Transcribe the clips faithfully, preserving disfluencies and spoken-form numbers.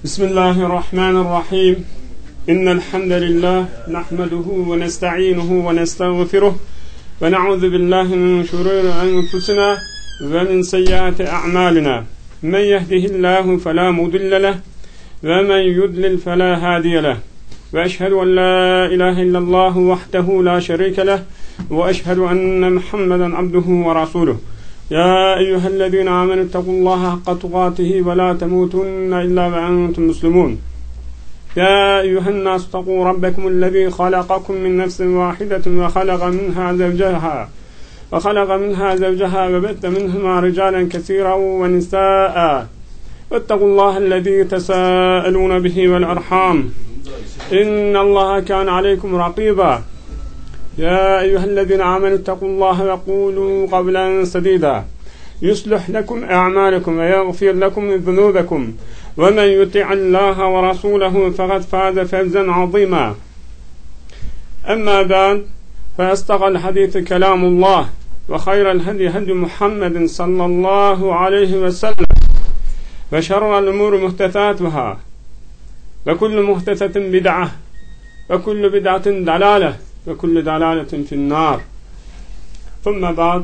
Bismillahirrahmanirrahim. İnnel hamdelellahi nahmeduhu ve nestainuhu ve nestağfiruh ve na'udzu billahi min şururi enfusina ve min seyyiati a'malina. Men yehdihillahu fela mudille leh ve men yudlil fela hadiye leh. Ve eşhedü en la ilahe illallah vahdehu la şerike leh ve eşhedü enne Muhammeden abduhu ve rasuluh. Ya eyyühellezine amenü ittakullaha hakka tukatihi ve la temutunne illa ve entum muslimun. Ya eyyühennas ittaku rabbekumullezî halakakum min nefsin vahidetin ve halaka minha zevceha ve halaka minha zevceha ve bette minhuma ricalen kesiran ve nisâ'a. Vettekullâhellezî tesâelûne bihi vel erham. İnnallâhe kâne aleykum rakîbâ. يا أيها الذين آمنوا اتقوا الله وقولوا قولا سديدا يصلح لكم أعمالكم ويغفر لكم ذنوبكم ومن يطع الله ورسوله فقد فاز فوزا عظيما أما بعد فأصدق الحديث كلام الله وخير الهدي هدي محمد صلى الله عليه وسلم وشر الأمور محدثاتها وكل محدثة بدعة وكل بدعة ضلالة ve kullu dalaletin finnâr. Thumma ba'd.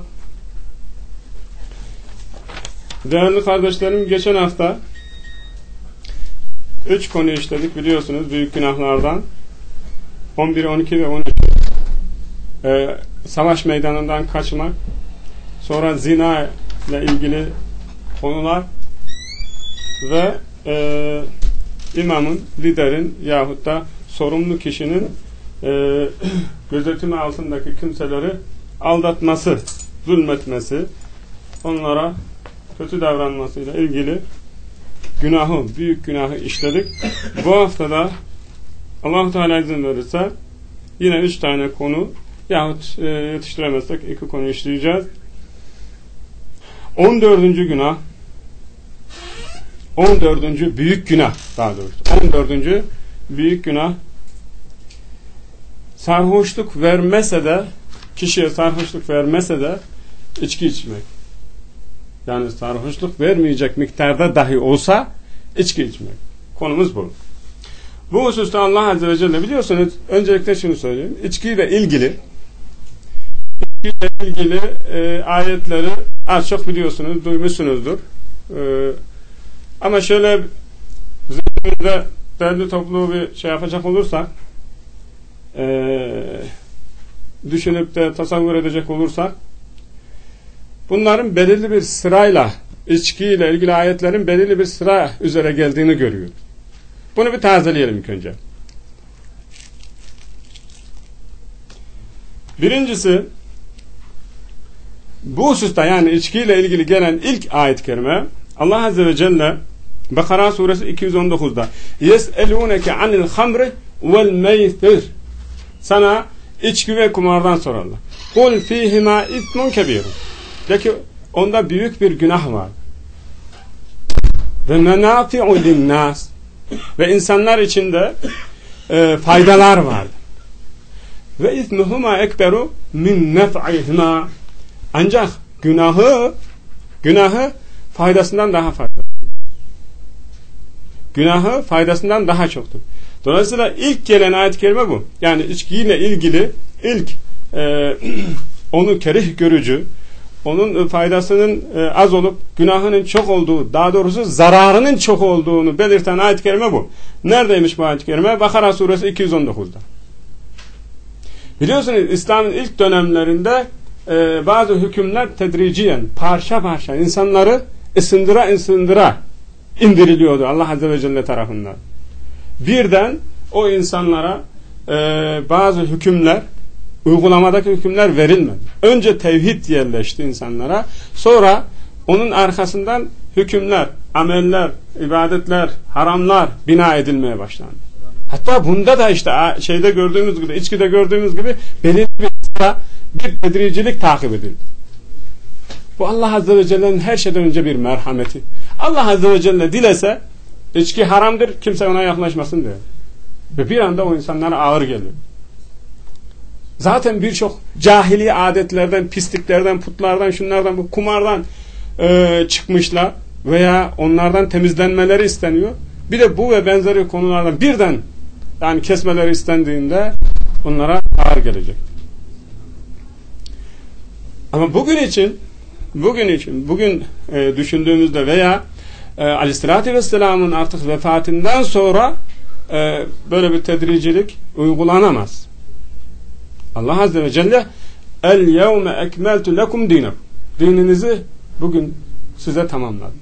Değerli kardeşlerim, geçen hafta üç konu işledik biliyorsunuz büyük günahlardan. on bir, on iki ve on üç. Ee, savaş meydanından kaçmak, sonra zina ile ilgili konular ve e, imamın, liderin yahut da sorumlu kişinin Ee, gözetimi altındaki kimseleri aldatması, zulmetmesi, onlara kötü davranmasıyla ilgili günahı, büyük günahı işledik. Bu haftada Allah-u Teala izin verirse yine üç tane konu yahut e, yetiştiremezsek iki konu işleyeceğiz. On dördüncü günah, on dördüncü büyük günah daha doğrusu, on dördüncü büyük günah, sarhoşluk vermese de, kişiye sarhoşluk vermese de içki içmek. Yani sarhoşluk vermeyecek miktarda dahi olsa içki içmek. Konumuz bu. Bu hususta Allah Azze ve Celle biliyorsunuz, öncelikle şunu söyleyeyim. İçkiyle ilgili içkiyle ilgili e, ayetleri az çok biliyorsunuz, duymuşsunuzdur. E, ama şöyle zihnimizde derli toplu bir şey yapacak olursak, Ee, düşünüp de tasavvur edecek olursak bunların belirli bir sırayla içkiyle ilgili ayetlerin belirli bir sıra üzere geldiğini görüyoruz. Bunu bir tazeleyelim ilk önce. Birincisi, bu hususta yani içkiyle ilgili gelen ilk ayet-i kerime Allah Azze ve Celle Bakara suresi iki yüz on dokuzda yes'elûneke anil hamri vel meytir, sana içki ve kumardan sorarlar. Kul fîhimâ ismun kebîrun, de ki onda büyük bir günah var. Ve menâfi'u linnâs, ve insanlar içinde e, faydalar var. Ve ismuhuma ekberu min nef'ihima, ancak günahı günahı faydasından daha fazla. Günahı faydasından daha çoktur. Dolayısıyla ilk gelen ayet-i kerime bu. Yani içkiyle ilgili ilk e, onu kerih görücü, onun faydasının e, az olup günahının çok olduğu, daha doğrusu zararının çok olduğunu belirten ayet-i kerime bu. Neredeymiş bu ayet-i kerime? Bakara suresi iki yüz on dokuzda. Biliyorsunuz İslam'ın ilk dönemlerinde e, bazı hükümler tedriciyen, parça parça insanları ısındıra ısındıra indiriliyordu Allah Azze ve Celle tarafından. Birden o insanlara e, bazı hükümler, uygulamadaki hükümler verilmedi. Önce tevhid yerleşti insanlara, sonra onun arkasından hükümler, ameller, ibadetler, haramlar bina edilmeye başlandı. Hatta bunda da işte şeyde gördüğümüz gibi, içkide gördüğümüz gibi belirli bir sıra, bir tedricilik takip edildi. Bu Allah Azze ve Celle'nin her şeyden önce bir merhameti. Allah Azze ve Celle dilese İçki haramdır, kimse ona yaklaşmasın diyor. Ve bir anda o insanlara ağır geliyor. Zaten birçok cahili adetlerden, pisliklerden, putlardan, şunlardan, bu kumardan e, çıkmışlar veya onlardan temizlenmeleri isteniyor. Bir de bu ve benzeri konulardan birden yani kesmeleri istendiğinde onlara ağır gelecek. Ama bugün için bugün için bugün e, düşündüğümüzde veya e, Aleyhisselatü Vesselam'ın artık vefatından sonra e, böyle bir tedricilik uygulanamaz. Allah Azze ve Celle el yevme ekmeltu lekum dinakum, dininizi bugün size tamamladım.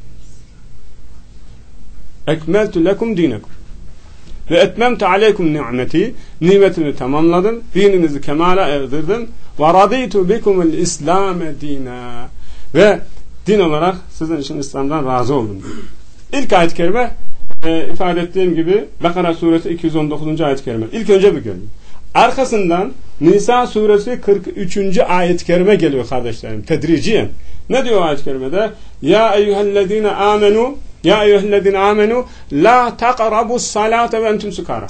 Ekmeltu lekum dinakum ve etmemtu aleykum ni'meti, nimetimi tamamladım, dininizi kemale erdirdim. Ve raditu bikumul İslam'e dina, ve din olarak sizin için İslam'dan razı oldum. İlk ayet-i kerime e, ifade ettiğim gibi Bakara suresi iki yüz on dokuzuncu ayet-i kerime. İlk önce bir geliyor. Arkasından Nisa suresi kırk üçüncü ayet-i kerime geliyor kardeşlerim. Tedriciyen. Ne diyor ayet-i kerimede? Ya eyyühellezine amenu Ya eyyühellezine amenu la taqrabus salate ve entum sukara.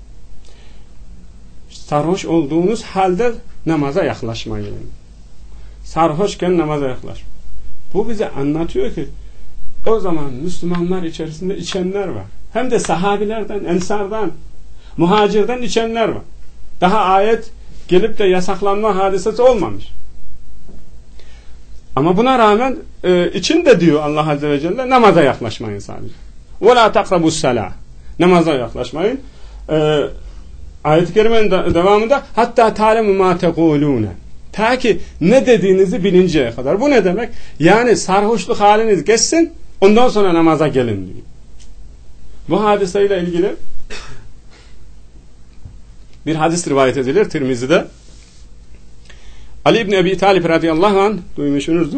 Sarhoş olduğunuz halde namaza yaklaşmayın. Sarhoşken namaza yaklaş. Bu bize anlatıyor ki o zaman Müslümanlar içerisinde içenler var. Hem de sahabilerden, ensardan, muhacirden içenler var. Daha ayet gelip de yasaklanma hadisesi olmamış. Ama buna rağmen e, içinde diyor Allah Azze ve Celle namaza yaklaşmayın sadece. وَلَا تَقْرَبُوا السَّلَاةِ Namaza yaklaşmayın. E, ayet-i kerimenin devamında hatta ta'lemu ma tequlun. Ta ki ne dediğinizi bilinceye kadar. Bu ne demek? Yani sarhoşluk haliniz geçsin, ondan sonra namaza gelin diyor. Bu hadiseyle ilgili bir hadis rivayet edilir Tirmizi'de. Ali İbni Ebi Talib radıyallahu anh, duymuşsunuzdur,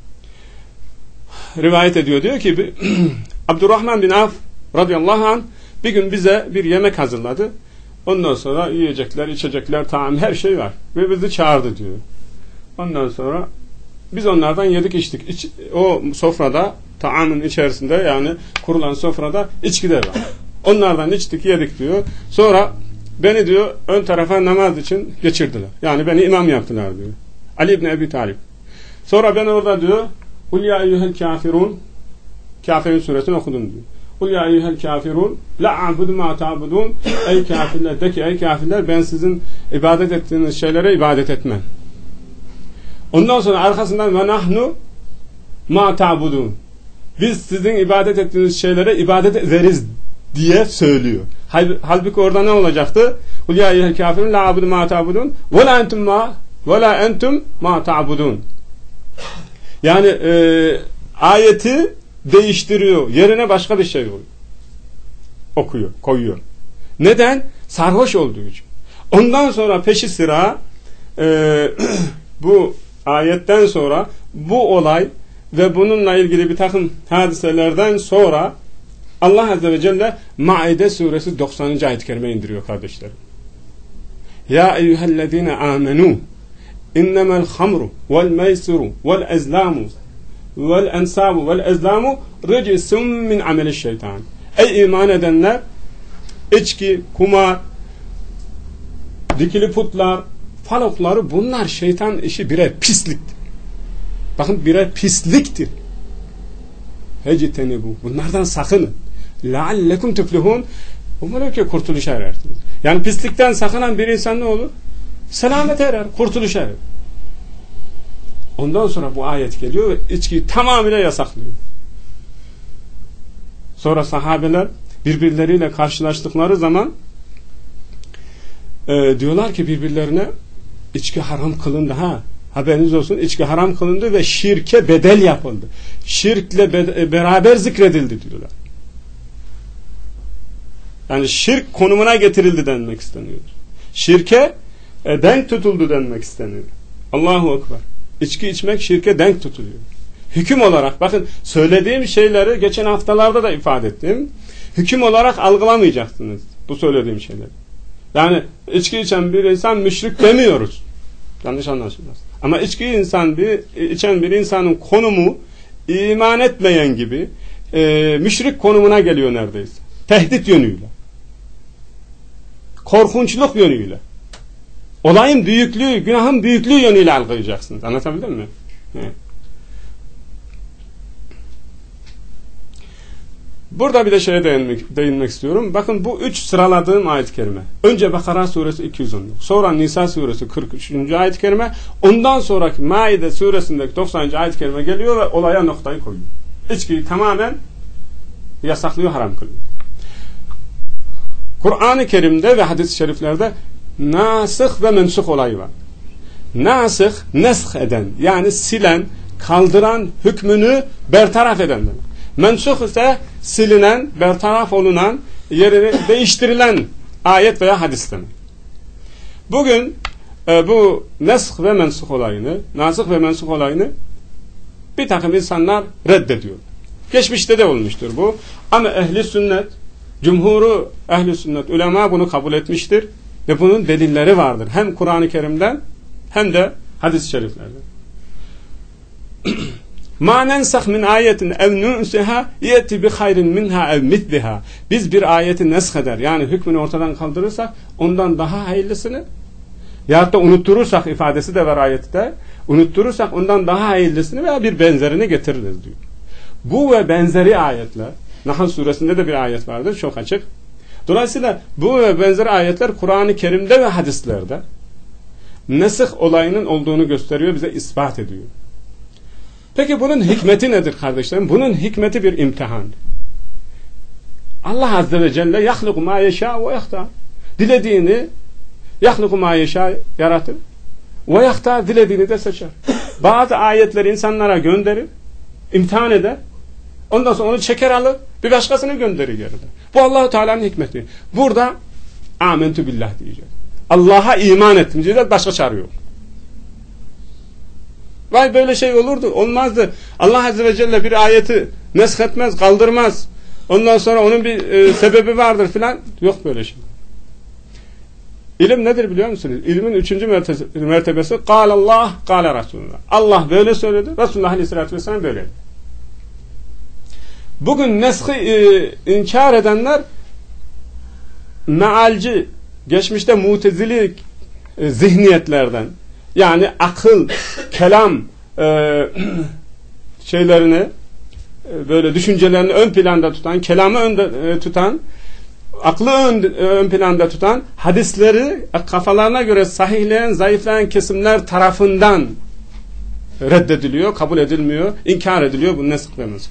rivayet ediyor, diyor ki Abdurrahman bin Avf radıyallahu anh bir gün bize bir yemek hazırladı. Ondan sonra yiyecekler, içecekler, taam, her şey var. Ve bizi çağırdı diyor. Ondan sonra biz onlardan yedik, içtik. İç, o sofrada, taamın içerisinde, yani kurulan sofrada içkiler var. Onlardan içtik, yedik diyor. Sonra beni diyor ön tarafa namaz için geçirdiler. Yani beni imam yaptılar diyor. Ali İbni Ebi Talib. Sonra ben orada diyor Kul ya eyyuhel kafirun, Kafirin suresini okudum diyor. Kul ya eyyuhel kafirun la a'budu ma ta'budun. Ey kafirler, de ki ey kafirler, ben sizin ibadet ettiğiniz şeylere ibadet etmem. Ondan sonra arkasından ve nahnu ma ta'budun. Biz sizin ibadet ettiğiniz şeylere ibadet ederiz diye söylüyor. Halbuki orada ne olacaktı? Kul ya eyyuhel kafirun la a'budu ma ta'budun ve la entum ma ve la entum ma ta'budun. Yani e, ayeti değiştiriyor. Yerine başka bir şey okuyor, koyuyor. Neden? Sarhoş olduğu için. Ondan sonra peşi sıra e, bu ayetten sonra bu olay ve bununla ilgili bir takım hadiselerden sonra Allah Azze ve Celle Maide suresi doksanıncı ayet-i kerime indiriyor kardeşlerim. Ya eyyühellezine amenu innemel hamru vel meysiru vel ezlamu vel ensabu vel ezlamu ricsun min ameli şeytan. Ey iman edenler, içki, kumar, dikili putlar, falokları, bunlar şeytan işi, birer pisliktir. Bakın, birer pisliktir. Heciteni bu. Bunlardan sakının. Leallekum tuflihun. Umarım ki kurtuluşa erersiniz. Yani pislikten sakınan bir insan ne olur? Selamet erer, kurtuluşa erer. Ondan sonra bu ayet geliyor ve içkiyi tamamıyla yasaklıyor. Sonra sahabeler birbirleriyle karşılaştıkları zaman e, diyorlar ki birbirlerine, içki haram kılındı ha. Haberiniz olsun, içki haram kılındı ve şirke bedel yapıldı. Şirkle be- beraber zikredildi diyorlar. Yani şirk konumuna getirildi denmek isteniyor. Şirke e, denk tutuldu denmek isteniyor. Allahu Ekber. İçki içmek şirke denk tutuluyor. Hüküm olarak, bakın söylediğim şeyleri geçen haftalarda da ifade ettim. Hüküm olarak algılamayacaksınız bu söylediğim şeyleri. Yani içki içen bir insan müşrik demiyoruz. Yanlış anlaşılmaz. Ama içki insan bir içen bir insanın konumu iman etmeyen gibi e, müşrik konumuna geliyor neredeyse. Tehdit yönüyle. Korkunçluk yönüyle. Olayın büyüklüğü, günahın büyüklüğü yönüyle algılayacaksınız. Anlatabildim mi? Evet. burada bir de şeye değinmek, değinmek istiyorum. Bakın bu üç sıraladığım ayet-i kerime. Önce Bakara suresi iki yüz on, sonra Nisa suresi kırk üçüncü ayet-i kerime, ondan sonraki Maide suresindeki doksanıncı ayet-i kerime geliyor ve olaya noktayı koyuyor. İçkiyi tamamen yasaklıyor, haram kılıyor. Kur'an-ı Kerim'de ve hadis-i şeriflerde nasıh ve mensuh olayı var. Nasıh, nesh eden, yani silen, kaldıran, hükmünü bertaraf eden demek. Mensuh ise silinen, bertaraf olunan, yerini değiştirilen ayet veya hadis demek. Bugün e, bu nesh ve mensuh olayını, nasıh ve mensuh olayını bir takım insanlar reddediyor. Geçmişte de olmuştur bu. Ama ehli sünnet, cumhuru ehli sünnet, ulema bunu kabul etmiştir ve bunun delilleri vardır. Hem Kur'an-ı Kerim'den hem de hadis-i şeriflerden. Ma nensah min ayetin ev nunsiha yeti bi hayrin minha ev mitliha. Biz bir ayeti nesk eder, yani hükmünü ortadan kaldırırsak ondan daha hayırlısını, yahut da unutturursak, ifadesi de var ayette, unutturursak ondan daha hayırlısını veya bir benzerini getiririz diyor. Bu ve benzeri ayetler, Nahl suresinde de bir ayet vardır, çok açık. Dolayısıyla bu ve benzeri ayetler Kur'an-ı Kerim'de ve hadislerde nesih olayının olduğunu gösteriyor, bize ispat ediyor. Peki bunun hikmeti nedir kardeşlerim? Bunun hikmeti bir imtihan. Allah Azze ve Celle yahluku ma yeşâ ve yahtar. Dilediğini yahluku ma yeşâ yaratır. Ve yahtar, dilediğini de seçer. Bazı ayetleri insanlara gönderir, imtihan eder. Ondan sonra onu çeker alır, bir başkasını gönderir geride. Bu Allah-u Teala'nın hikmeti. Burada âmentü billah diyeceğiz. Allah'a iman ettim diyeceğiz, başka çare yok. Vay böyle şey olurdu, olmazdı. Allah Azze ve Celle bir ayeti nesk etmez, kaldırmaz. Ondan sonra onun bir e, sebebi vardır filan. Yok böyle şey. İlim nedir biliyor musunuz? İlmin üçüncü mertebesi Kâlallah, Kâle Resulullah. Allah böyle söyledi, Resulullah Aleyhisselatü Vesselam böyle. Bugün neski e, inkar edenler mealci, geçmişte mutezili e, zihniyetlerden, yani akıl, kelam e, şeylerini e, böyle düşüncelerini ön planda tutan, kelamı önde e, tutan, aklı ön, ön planda tutan, hadisleri kafalarına göre sahihleyen, zayıflayan kesimler tarafından reddediliyor, kabul edilmiyor, inkar ediliyor bu nesk ve mensuh.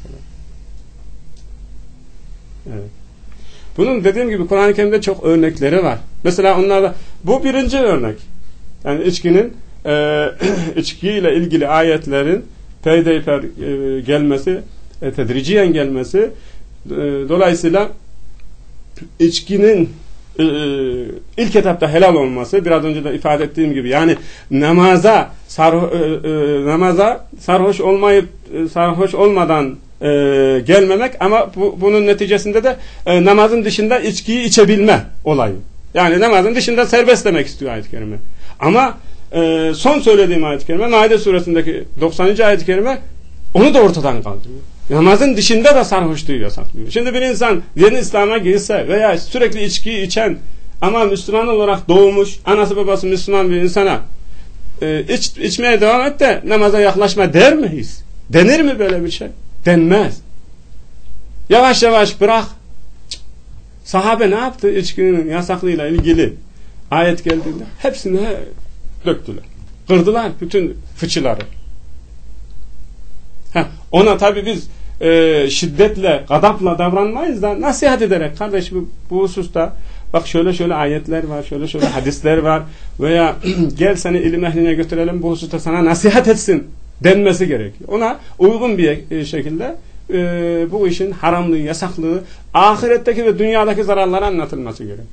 Evet. Bunun dediğim gibi Kur'an-ı Kerim'de çok örnekleri var. Mesela onlarda bu birinci örnek. Yani içkinin e, içkiyle ilgili ayetlerin peydeyper e, gelmesi, e, tedriciyen gelmesi, e, dolayısıyla içkinin e, ilk etapta helal olması, biraz önce de ifade ettiğim gibi, yani namaza sarho, e, e, namaza sarhoş olmayıp e, sarhoş olmadan e, gelmemek, ama bu, bunun neticesinde de e, namazın dışında içkiyi içebilme olayı. Yani namazın dışında serbest demek istiyor ayet-i kerime. Ama e, son söylediğim ayet-i kerime, Maide suresindeki doksanıncı ayet-i kerime onu da ortadan kaldırıyor. Namazın dışında da sarhoşluğu yasaklıyor. Şimdi bir insan yeni İslam'a girse veya sürekli içkiyi içen ama Müslüman olarak doğmuş, anası babası Müslüman bir insana e, iç, içmeye devam et de namaza yaklaşma der miyiz? Denir mi böyle bir şey? Denmez. Yavaş yavaş bırak. Cık. Sahabe ne yaptı içkinin yasaklığıyla ilgili? Ayet geldiğinde hepsini döktüler. Kırdılar bütün fıçıları. Heh, ona tabi biz e, şiddetle, gadapla davranmayız da nasihat ederek, kardeş bu, bu hususta bak şöyle şöyle ayetler var, şöyle şöyle hadisler var veya gel seni ilim ehline götürelim, bu hususta sana nasihat etsin denmesi gerekiyor. Ona uygun bir şekilde e, bu işin haramlığı, yasaklığı, ahiretteki ve dünyadaki zararları anlatılması gerekiyor.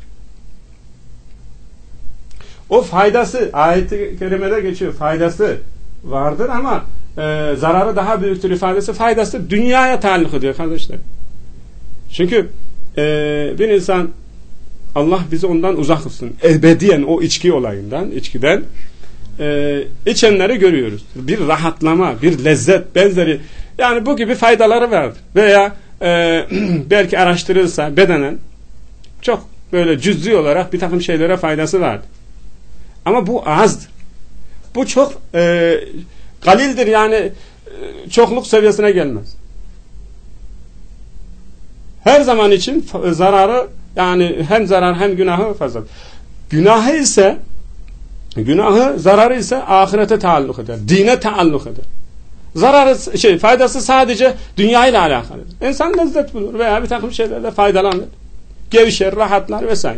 O faydası, ayet-i kerimede geçiyor, faydası vardır ama e, zararı daha büyüktür ifadesi, faydası dünyaya taalluk ediyor kardeşler. Çünkü e, bir insan, Allah bizi ondan uzak kılsın, ebediyen o içki olayından, içkiden e, içenleri görüyoruz. Bir rahatlama, bir lezzet benzeri, yani bu gibi faydaları vardır. Veya e, belki araştırılsa bedenen çok böyle cüz'i olarak bir takım şeylere faydası vardır. Ama bu azdır. Bu çok e, galildir, yani e, çokluk seviyesine gelmez. Her zaman için zararı, yani hem zarar hem günahı fazla. Günahı ise günahı, zararı ise ahirete taalluk eder. Dine taalluk eder. Zararı, şey, faydası sadece dünya ile alakalıdır. İnsan lezzet bulur veya bir takım şeylerle faydalanır. Gevşer, rahatlar vesaire.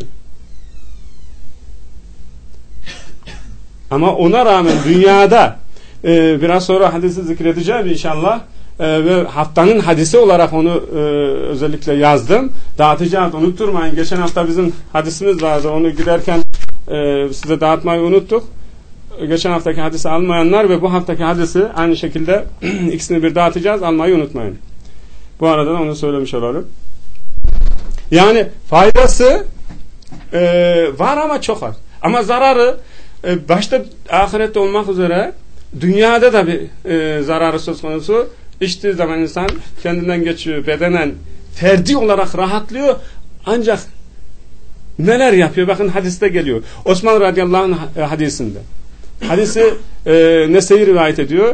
Ama ona rağmen dünyada e, biraz sonra hadisi zikredeceğim inşallah e, ve haftanın hadisi olarak onu e, özellikle yazdım. Dağıtacağız, unutturmayın. Geçen hafta bizim hadisimiz vardı. Onu giderken e, size dağıtmayı unuttuk. Geçen haftaki hadisi almayanlar ve bu haftaki hadisi aynı şekilde ikisini bir dağıtacağız. Almayı unutmayın. Bu arada da onu söylemiş olalım. Yani faydası e, var ama çok az. Ama zararı e, başta ahirette olmak üzere dünyada da bir e, zararı söz konusu. İçtiği zaman insan kendinden geçiyor. Bedenen, ferdi olarak rahatlıyor. Ancak neler yapıyor? Bakın hadiste geliyor. Osman radıyallahu anh hadisinde. Hadisi e, Nese'yi rivayet ediyor.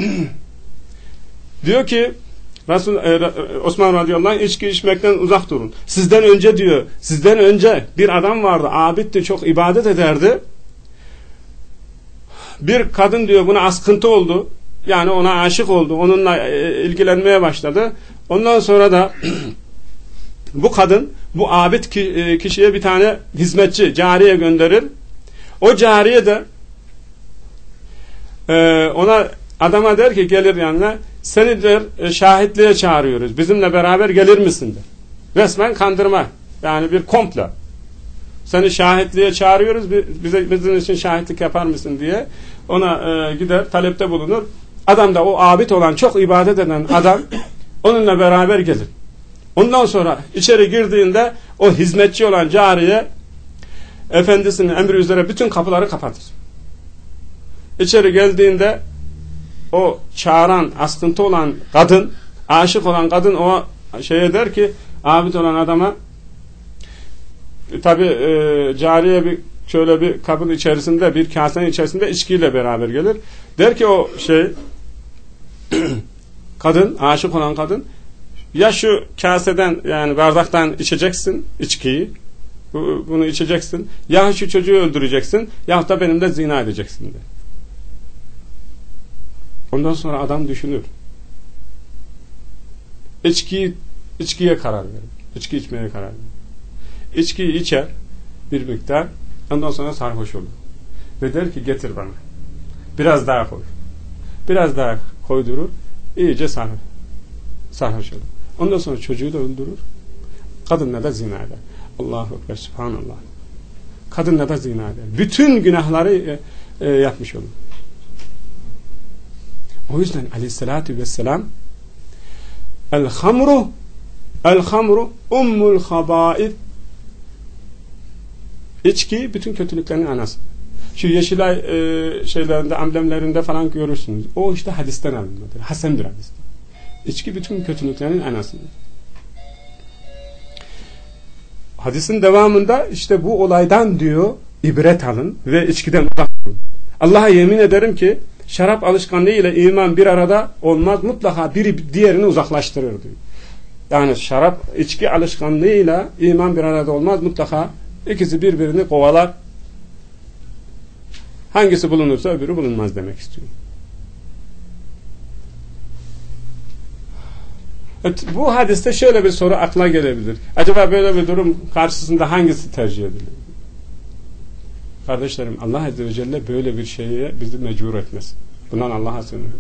Diyor ki Resul, e, Osman radıyallahu anh içki içmekten uzak durun. Sizden önce diyor, sizden önce bir adam vardı, abitti, çok ibadet ederdi. Bir kadın diyor buna askıntı oldu. Yani ona aşık oldu. Onunla e, ilgilenmeye başladı. Ondan sonra da bu kadın bu abid ki, e, kişiye bir tane hizmetçi, cariye gönderir. O cariye de e, ona adama der ki gelir yanına, seni der şahitliğe çağırıyoruz. Bizimle beraber gelir misin der. Resmen kandırma. Yani bir komplo. Seni şahitliğe çağırıyoruz. Bize, bizim için şahitlik yapar mısın diye ona e, gider talepte bulunur. Adam da o abid olan, çok ibadet eden adam onunla beraber gelir. Ondan sonra içeri girdiğinde o hizmetçi olan cariye efendisinin emri üzere bütün kapıları kapatır. İçeri geldiğinde o çağıran, askıntı olan kadın, aşık olan kadın o şeye der ki, abid olan adama, tabi e, cariye bir şöyle bir kabın içerisinde, bir kasenin içerisinde içkiyle beraber gelir. Der ki o şey kadın, aşık olan kadın, ya şu kaseden, yani bardaktan içeceksin içkiyi, bu, bunu içeceksin, ya şu çocuğu öldüreceksin, ya da benimle zina edeceksin der. Ondan sonra adam düşünür. İçkiyi, içkiye karar verir. İçki içmeye karar verir. İçkiyi içer bir miktar, ondan sonra sarhoş olur. Ve der ki getir bana. Biraz daha koy. Biraz daha koydurur. İyice sarhoş, sarhoş olur. Ondan sonra çocuğu da öldürür. Kadınla da zina eder. Allahu Ekber, Subhanallah. Kadınla da zina eder. Bütün günahları e, e, yapmış olur. O yüzden aleyhissalatü vesselam el-hamru el-hamru ummul habaib, İçki bütün kötülüklerin anası. Şu Yeşilay e, şeylerinde, amblemlerinde falan görürsünüz. O işte hadisten alınmadır. Hasen bir hadis. İçki bütün kötülüklerin anasıdır. Hadisin devamında işte bu olaydan diyor ibret alın ve içkiden uzak durun. Allah'a yemin ederim ki şarap alışkanlığı ile iman bir arada olmaz. Mutlaka biri diğerini uzaklaştırır diyor. Yani şarap, içki alışkanlığıyla iman bir arada olmaz. Mutlaka ikisi birbirini kovalar. Hangisi bulunursa öbürü bulunmaz demek istiyor. Evet, bu hadiste şöyle bir soru akla gelebilir. Acaba böyle bir durum karşısında hangisi tercih edilir? Kardeşlerim, Allah Azze ve Celle böyle bir şeye bizi mecbur etmesin. Bundan Allah'a sığınıyorum.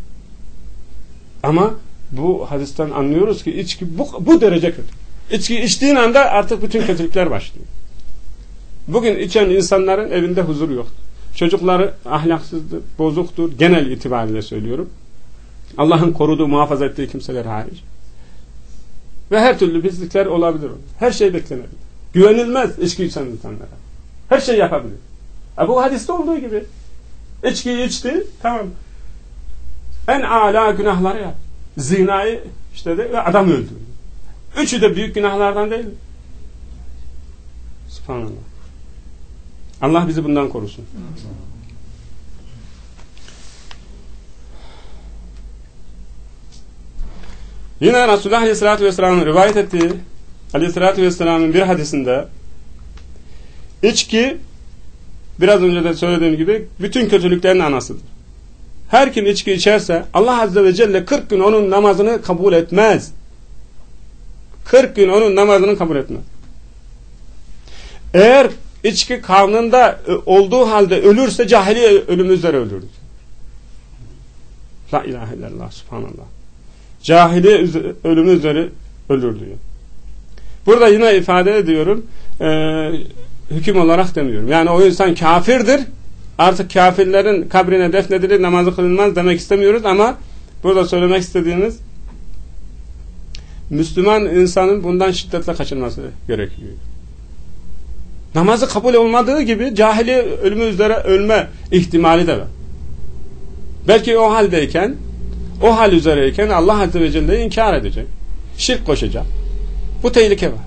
Ama bu hadisten anlıyoruz ki içki bu, bu derece kötü. İçki içtiğin anda artık bütün kötülükler başlıyor. Bugün içen insanların evinde huzur yoktur. Çocukları ahlaksızdır, bozuktur. Genel itibariyle söylüyorum. Allah'ın koruduğu, muhafaza ettiği kimseler hariç. Ve her türlü pislikler olabilir. Her şey beklenebilir. Güvenilmez içki içen insanlara. Her şey yapabilir. E bu hadiste olduğu gibi. İçkiyi içti, tamam. En âlâ günahları yap. Zinayı işte de ve adam öldürdü. Üçü de büyük günahlardan değil. Subhanallah. Allah bizi bundan korusun. Yine Resulullah Aleyhisselatü Vesselam'ın rivayet ettiği Aleyhisselatü Vesselam'ın bir hadisinde içki, biraz önce de söylediğim gibi, bütün kötülüklerin anasıdır. Her kim içki içerse Allah Azze ve Celle kırk gün onun namazını kabul etmez. kırk gün onun namazını kabul etmez. Eğer içki karnında olduğu halde ölürse cahiliye ölümü üzere ölür. La ilahe illallah, subhanallah. Cahiliye ölümü üzere ölür diyor. Burada yine ifade ediyorum, e, hüküm olarak demiyorum. Yani o insan kafirdir, artık kafirlerin kabrine defnedilir, namazı kılınmaz demek istemiyoruz ama burada söylemek istediğimiz, Müslüman insanın bundan şiddetle kaçınması gerekiyor. Namazı kabul olmadığı gibi cahiliye ölümü üzere ölme ihtimali de var. Belki o haldeyken, o hal üzereyken Allah Azze ve Celle'yi inkar edecek, şirk koşacak. Bu tehlike var.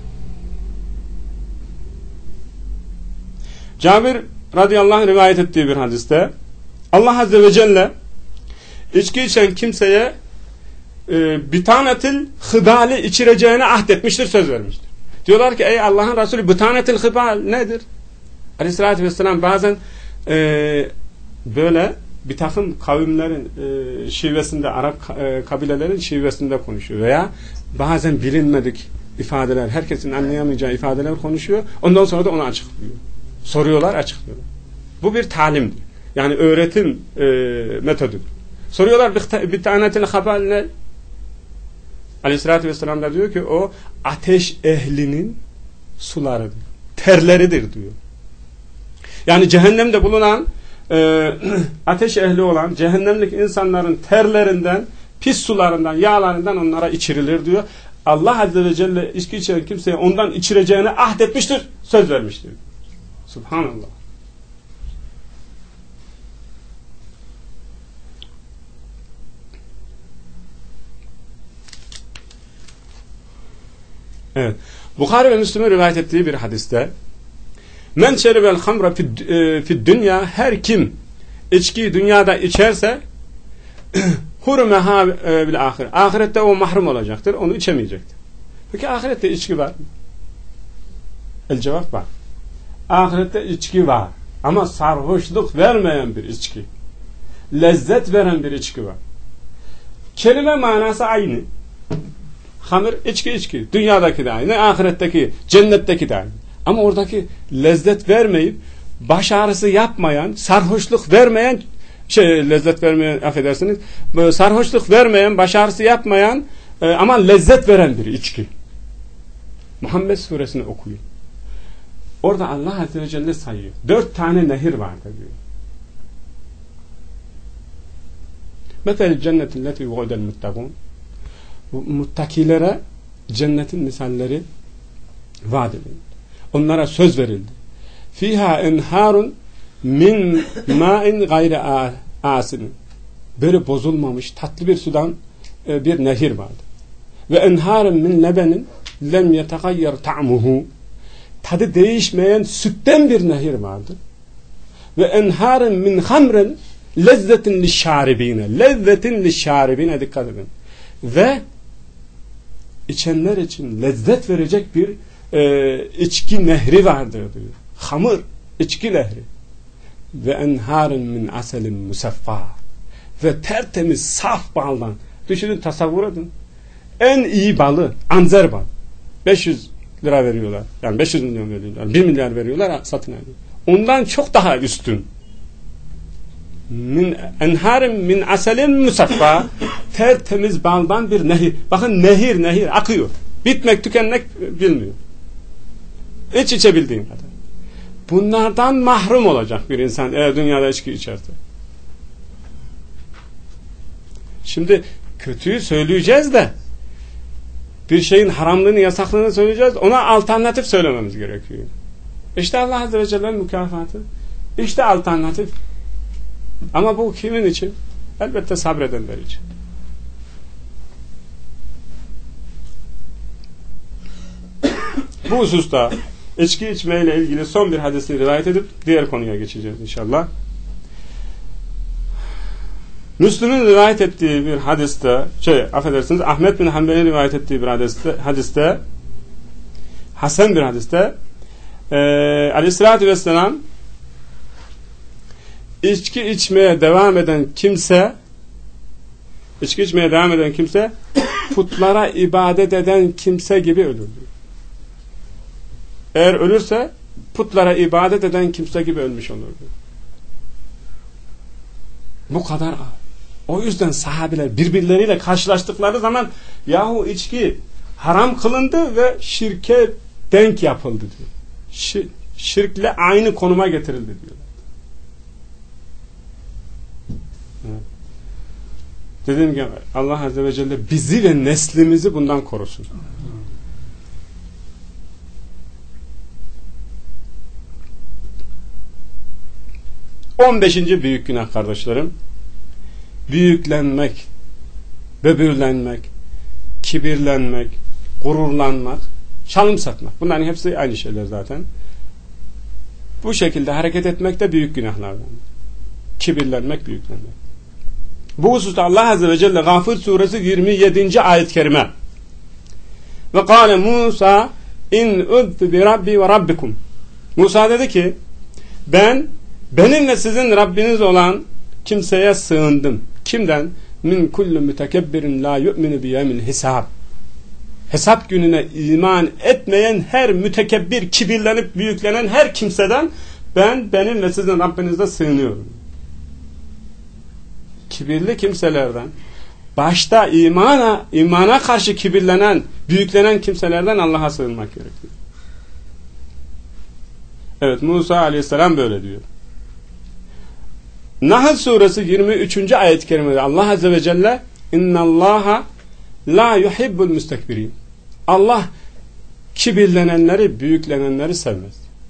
Cabir radıyallahu anh rivayet ettiği bir hadiste Allah Azze ve Celle içki içen kimseye e, bitanetil hıbali içireceğine ahdetmiştir, söz vermiştir. Diyorlar ki ey Allah'ın Resulü, bitanetil hıbal nedir? Aleyhissalatü vesselam bazen e, böyle bir takım kavimlerin e, şivesinde, Arap e, kabilelerin şivesinde konuşuyor veya bazen bilinmedik ifadeler, herkesin anlayamayacağı ifadeler konuşuyor. Ondan sonra da onu açıklıyor. Soruyorlar, açıklıyorlar. Bu bir talimdir. Yani öğretim e, metodudur. Soruyorlar bitanetil hıbal ne? Aleyhissalatü vesselam da diyor ki o ateş ehlinin sularıdır, terleridir diyor. Yani cehennemde bulunan e, ateş ehli olan cehennemlik insanların terlerinden, pis sularından, yağlarından onlara içirilir diyor. Allah Azze ve Celle içki içen kimseye ondan içireceğine ahdetmiştir, söz vermiştir. Subhanallah. Evet. Bukhari ve Müslim'in rivayet ettiği bir hadiste men şeribel hamra fi dünya, her kim içkiyi dünyada içerse hurmeha bil ahire, ahirette o mahrum olacaktır, onu içemeyecektir. Peki ahirette içki var mı? El cevap var. Ahirette içki var ama sarhoşluk vermeyen bir içki, lezzet veren bir içki var. Kelime manası aynı. Hamir, içki, içki. Dünyadaki de aynı, ahiretteki, cennetteki de aynı. Ama oradaki lezzet vermeyip, baş ağrısı yapmayan, sarhoşluk vermeyen, şey lezzet vermeyen, affedersiniz, sarhoşluk vermeyen, baş ağrısı yapmayan e, ama lezzet veren bir içki. Muhammed suresini okuyun. Orada Allah Azze ve Celle sayıyor. Dört tane nehir vardır diyor. Mesela cennetin leti yu'udel muttakun, muttakilere cennetin misalleri vaat edildi. Onlara söz verildi. Fiha enharun min ma'in gayri asin. Böyle bozulmamış tatlı bir sudan bir nehir vardı. Ve enharun min lebenin lem yetegayyer ta'muhu. Tadı değişmeyen sütten bir nehir vardı. Ve enharun min hamrin lezzetin lişşaribine. Lezzetin lişşaribine, dikkat edin. Ve içenler için lezzet verecek bir e, içki nehri vardır diyor. Hamur, içki nehri. Ve enharun min aselin musaffa. Ve tertemiz, saf baldan. Düşünün, tasavvur edin. En iyi balı, anzer bal. beş yüz lira veriyorlar. Yani beş yüz milyon veriyorlar. bir milyar veriyorlar, satın alıyor. Ondan çok daha üstün. Min enharin min aselin musaffa, tertemiz baldan bir nehir. Bakın, nehir nehir akıyor. Bitmek tükenmek bilmiyor. İç içebildiğin kadar. Bunlardan mahrum olacak bir insan eğer dünyada içki içerse. Şimdi kötüyü söyleyeceğiz de, bir şeyin haramlığını, yasaklığını söyleyeceğiz, ona alternatif söylememiz gerekiyor. İşte Allah Azze ve Celle'nin mükafatı. İşte alternatif. Ama bu kimin için? Elbette sabredenler için. Bu hususta içki içmeyle ilgili son bir hadisi rivayet edip diğer konuya geçeceğiz inşallah. Müslüm'ün rivayet ettiği bir hadiste, şey affedersiniz, Ahmet bin Hanbel'in rivayet ettiği bir hadiste, hadiste Hasan bir hadiste e, Aleyhisselatü Vesselam içki içmeye devam eden kimse içki içmeye devam eden kimse putlara ibadet eden kimse gibi ölür. Eğer ölürse putlara ibadet eden kimse gibi ölmüş olur. Bu kadar ağır. O yüzden sahabeler birbirleriyle karşılaştıkları zaman yahu içki haram kılındı ve şirke denk yapıldı diyor. Şir, şirkle aynı konuma getirildi diyor. Evet. Dediğim gibi Allah Azze ve Celle bizi ve neslimizi bundan korusun. On beşinci büyük günah kardeşlerim. Büyüklenmek, böbürlenmek, kibirlenmek, gururlanmak, çalım satmak. Bunların hepsi aynı şeyler zaten. Bu şekilde hareket etmek de büyük günahlardan. Kibirlenmek, büyüklenmek. Bu hususta Allah Azze ve Celle Gafir suresi yirmi yedinci ayet-i kerime. Ve kâle Musa in udtu bi rabbi ve rabbikum. Musa dedi ki ben benim ve sizin Rabbiniz olan kimseye sığındım. Kimden? Min kullu mütekebbirin la yu'minu bi yevmil hisab. Hesap gününe iman etmeyen her mütekebbir, kibirlenip büyüklenen her kimseden ben benim ve sizin Rabbinizde sığınıyorum. Kibirli kimselerden, başta imana, imana karşı kibirlenen, büyüklenen kimselerden Allah'a sığınmak gerekiyor. Evet, Musa Aleyhisselam böyle diyor. Nahl suresi yirmi üçüncü ayet-i kerimede Allah Azze ve Celle innallaha la yuhibbul müstekbirin. Allah kibirlenenleri, büyüklenenleri sevmez.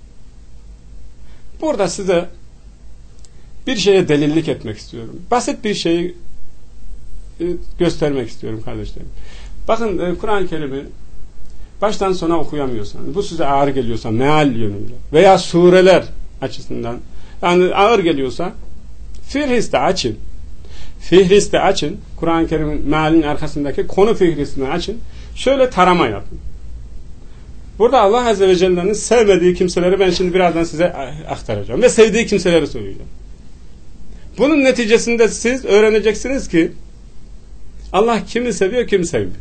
Burada size bir şeye delillik etmek istiyorum. Basit bir şeyi göstermek istiyorum kardeşlerim. Bakın Kur'an-ı Kerim'i baştan sona okuyamıyorsanız, bu size ağır geliyorsa meal yönüyle veya sureler açısından yani ağır geliyorsa Fihriste açın. Fihriste açın. Kur'an-ı Kerim'in mealinin arkasındaki konu fihristini açın. Şöyle tarama yapın. Burada Allah Azze ve Celle'nin sevmediği kimseleri ben şimdi birazdan size aktaracağım. Ve sevdiği kimseleri söyleyeceğim. Bunun neticesinde siz öğreneceksiniz ki Allah kimi seviyor, kimi sevmiyor.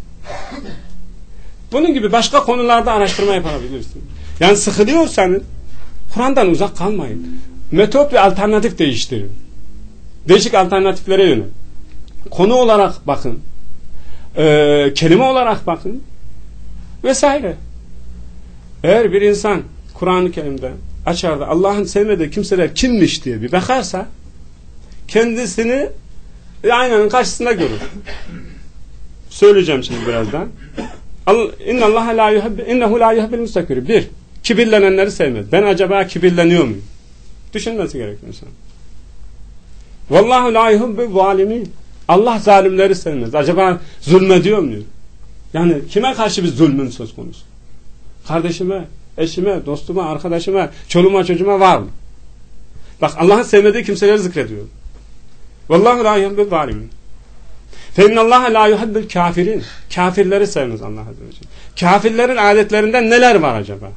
Bunun gibi başka konularda araştırma yapabilirsiniz. Yani sıkılıyorsanız Kur'an'dan uzak kalmayın. Metot ve alternatif değiştirin. Değişik alternatiflere yönel. Konu olarak bakın. Ee, kelime olarak bakın. Vesaire. Eğer bir insan Kur'an-ı Kerim'de açar da Allah'ın sevmediği kimseler kimmiş diye bir bakarsa kendisini aynanın karşısında görür. Söyleyeceğim şimdi birazdan. İnnallaha la yuhibbu innehu la yuhibbul mustakbirin. Bir, kibirlenenleri sevmez. Ben acaba kibirleniyor muyum? Düşünmesi gerekiyor insan. Vallahu la yuhibbul zalimin. Allah zalimleri sevmez. Acaba zulmediyor muyum? Yani kime karşı bir zulmün söz konusu? Kardeşime, eşime, dostuma, arkadaşıma, çoluğuma, çocuğuma var mı? Bak Allah'ın sevmediği kimseleri zikrediyor. Vallahu la yuhibbul zalimin. Fe innallaha la yuhibbul kafirin. Kafirleri sevmez Allah Azze ve Celle. Kafirlerin adetlerinden neler var acaba?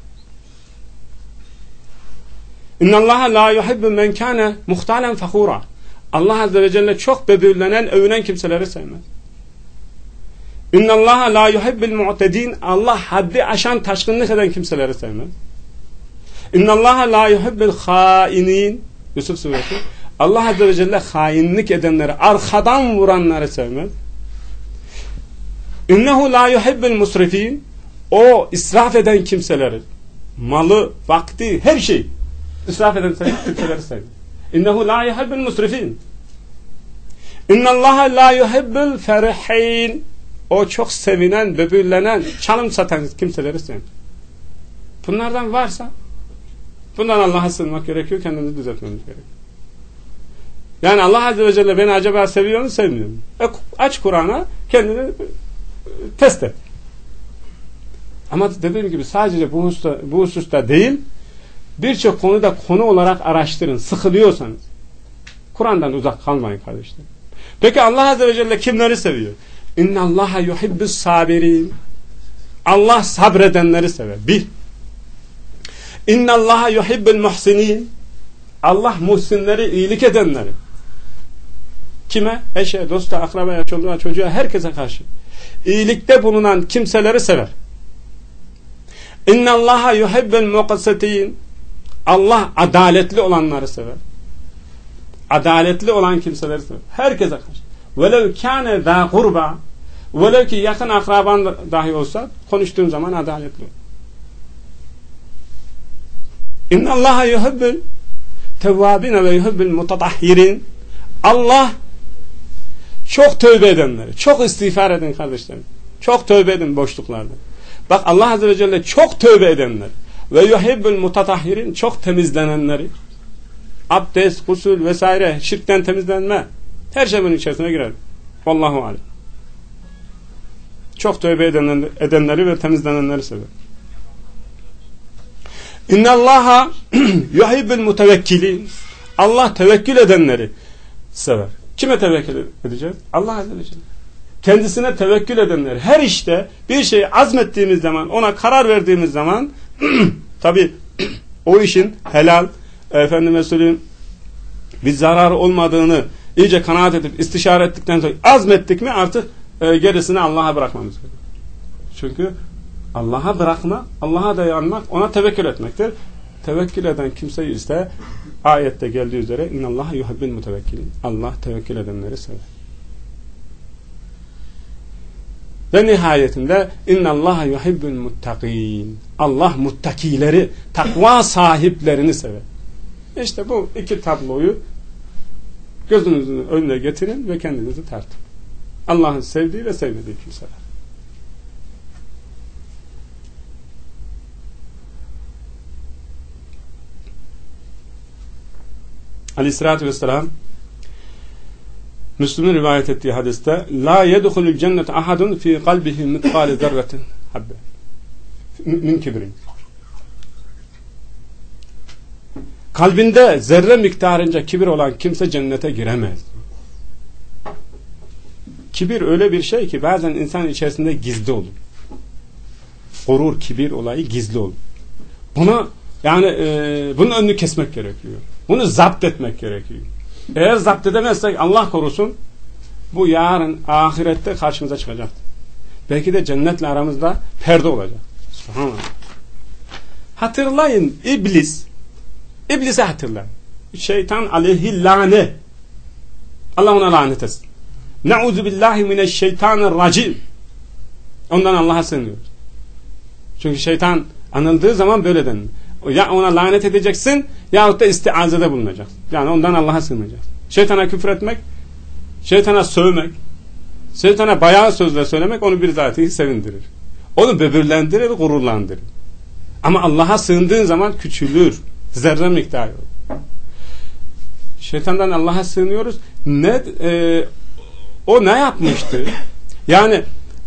İnnallaha la yuhibbu men kana muhtalen fakhura. Allah Azze ve Celle çok böbürlenen, övünen kimseleri sevmez. İnnallaha la yuhibbul mu'tedin. Allah haddi aşan, taşkınlık eden kimseleri sevmez. İnnallaha la yuhibbul hainin. Yusuf suresi. Allah Azze ve Celle hainlik edenleri, arkadan vuranları sevmez. İnnehu la yuhibbul musrifin. O israf eden kimseleri, malı, vakti, her şey israf eden kimseleri sevmez. İnnehu la yuhibbul musrifin. İnnallaha la yuhibbul ferihin. O çok sevinen, böbürlenen, çalım satan kimseleri sevmez. Bunlardan varsa bundan Allah'a sığınmak gerekiyor, kendimizi düzeltmemiz gerekiyor. Yani Allah Azze ve Celle beni acaba seviyor mu, sevmiyor mu? E, aç Kur'an'a, kendini test et. Ama dediğim gibi sadece bu hususta, bu hususta değil, birçok konuda konu olarak araştırın. Sıkılıyorsanız. Kur'an'dan uzak kalmayın kardeşlerim. Peki Allah Azze ve Celle kimleri seviyor? İnna Allaha yuhibbus sabirin. Allah sabredenleri sever. Bir. İnna Allaha yuhibbul muhsinin. Allah muhsinleri, iyilik edenleri. Kime? Eşe, dosta, akrabaya, çoluğa, çocuğa, herkese karşı iyilikte bulunan kimseleri sever. İnna Allaha yuhibbul muqsitin. Allah adaletli olanları sever. Adaletli olan kimseleri sever. Herkese karşı. Velev kâne zâ kurba. Velev ki yakın akraban dahi olsa konuştuğun zaman adaletli ol. İnna Allaha yuhibbul tevvâbine ve yuhibbul mutatahhirin. Allah çok tövbe edenleri, çok istiğfar edin kardeşlerim. Çok tövbe edin boşluklarda. Bak Allah Azze ve Celle çok tövbe edenler ve yuhibbul mutatahhirin, çok temizlenenleri. Abdest, gusül vesaire, şirkten temizlenme, her şey bunun içerisine girer. Vallahu alem. Çok tövbe edenleri ve temizlenenleri sever. İnna Allaha yuhibbul mutevekkilin. Allah tevekkül edenleri sever. Kime tevekkül edeceğiz? Allah Azze ve Celle. Kendisine tevekkül edenler. Her işte bir şeyi azmettiğimiz zaman, ona karar verdiğimiz zaman tabi o işin helal, efendime söyleyeyim, bir zararı olmadığını iyice kanaat edip istişare ettikten sonra azmettik mi artık e, gerisini Allah'a bırakmamız gerekiyor. Çünkü Allah'a bırakma, Allah'a dayanmak, ona tevekkül etmektir. Tevekkül eden kimseyi ise ayette geldiği üzere İnnallâhe yuhibbul mutevekkilin. Allah tevekkül edenleri sever. Ve nihayetinde İnnallâhe yuhibbul muttakîn. Allah muttakileri, takva sahiplerini sever. İşte bu iki tabloyu gözünüzün önüne getirin ve kendinizi tartın. Allah'ın sevdiği ve sevmediği kimseler. Aleyhissalatü vesselam Müslüm'ün rivayet ettiği hadiste la yedhulul cennet ahadun fi kalbihi mitkâle zerretin habbe min kibrin. Kalbinde zerre miktarınca kibir olan kimse cennete giremez. Kibir öyle bir şey ki bazen insan içerisinde gizli olur. Gurur, kibir olayı gizli olur. Buna yani e, bunun önünü kesmek gerekiyor. Bunu zapt etmek gerekiyor. Eğer zapt edemezsek Allah korusun bu yarın ahirette karşımıza çıkacak. Belki de cennetle aramızda perde olacak. Subhanallah. Hatırlayın iblis. İblisi hatırlayın. Şeytan aleyhi lane. Allah ona lanet etsin. Ne'udhu billahi mineşşeytanirracim. Ondan Allah'a sığınıyoruz. Çünkü şeytan anıldığı zaman böyle denir. Ya ona lanet edeceksin yahut da istiazede bulunacaksın. Yani ondan Allah'a sığınacaksın. Şeytana küfür etmek, şeytana sövmek, şeytana bayağı sözler söylemek onu bir zatı sevindirir. Onu böbürlendirir, gururlandırır. Ama Allah'a sığındığın zaman küçülür. Zerre miktarı. Şeytandan Allah'a sığınıyoruz. Ne e, o ne yapmıştı? Yani